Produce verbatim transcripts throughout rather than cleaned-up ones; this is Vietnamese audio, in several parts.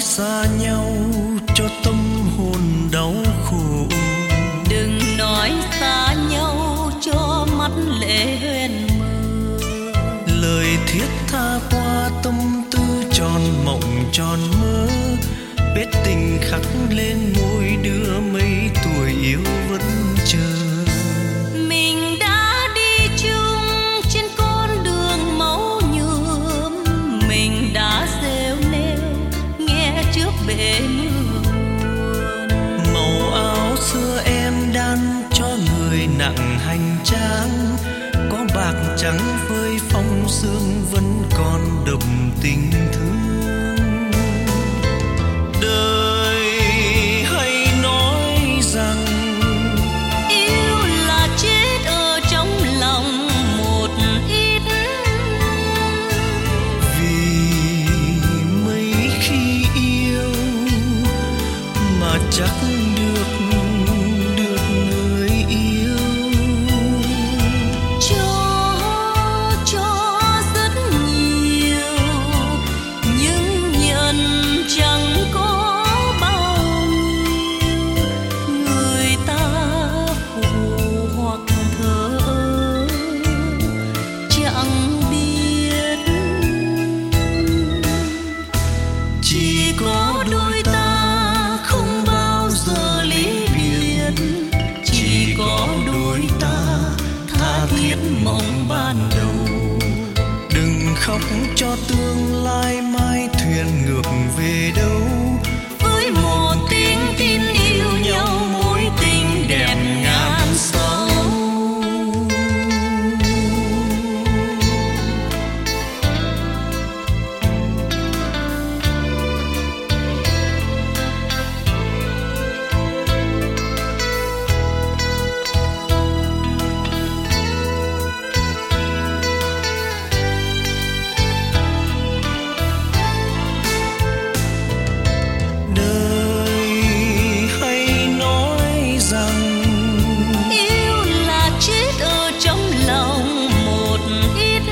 xa nhau cho tâm hồn đau khổ. Đừng nói xa nhau cho mắt lệ huyền mơ. Lời thiết tha qua tâm tư tròn mộng tròn mơ. Vết tình khắc lên môi đưa mấy tuổi yêu vẫn chờ. Mình đã đi chung trên con đường máu nhuộm. Mình đã rêu nêu nghe trước bể mưa. Màu áo xưa em đan cho người nặng hành trang. Có bạc trắng với phong sương vẫn còn đậm tình thương. Đời hay nói rằng yêu là chết ở trong lòng một ít. Vì mấy khi yêu mà chắc được được người yêu. Cho cho rất nhiều nhưng nhận chẳng có bao nhiêu. Người ta phụ hoặc thờ ơ chẳng biết. Chỉ có đôi ta không bao giờ ly biệt. Chỉ có đôi ta tha thiết mong ban đầu. Đừng khóc cho tương lai mai thuyền ngược về đâu. Với một tiếng tin yêu nhau mối tình đẹp ngàn sâu. Đời hay nói rằng Yêu là chết ở trong lòng một ít.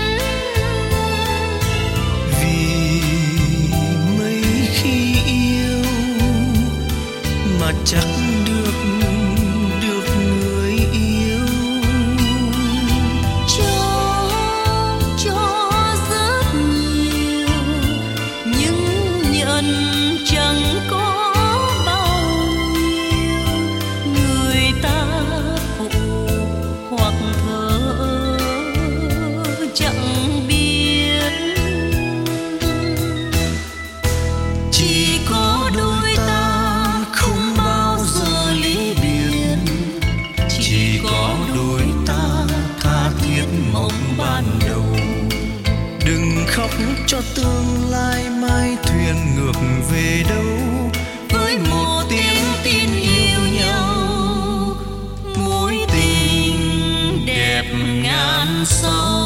vì mấy khi yêu mà chắc được được người yêu. Cho cho rất nhiều nhưng nhận chẳng có bao nhiêu. Người ta phụ hoặc thờ ơ chẳng biết. Chỉ có đôi ta không bao giờ ly biệt. Chỉ có đôi ta tha thiết mong ban đầu. Đừng khóc cho tương lai mai thuyền ngược về đâu. Với một tiếng tin yêu nhau mối tình đẹp ngàn sâu.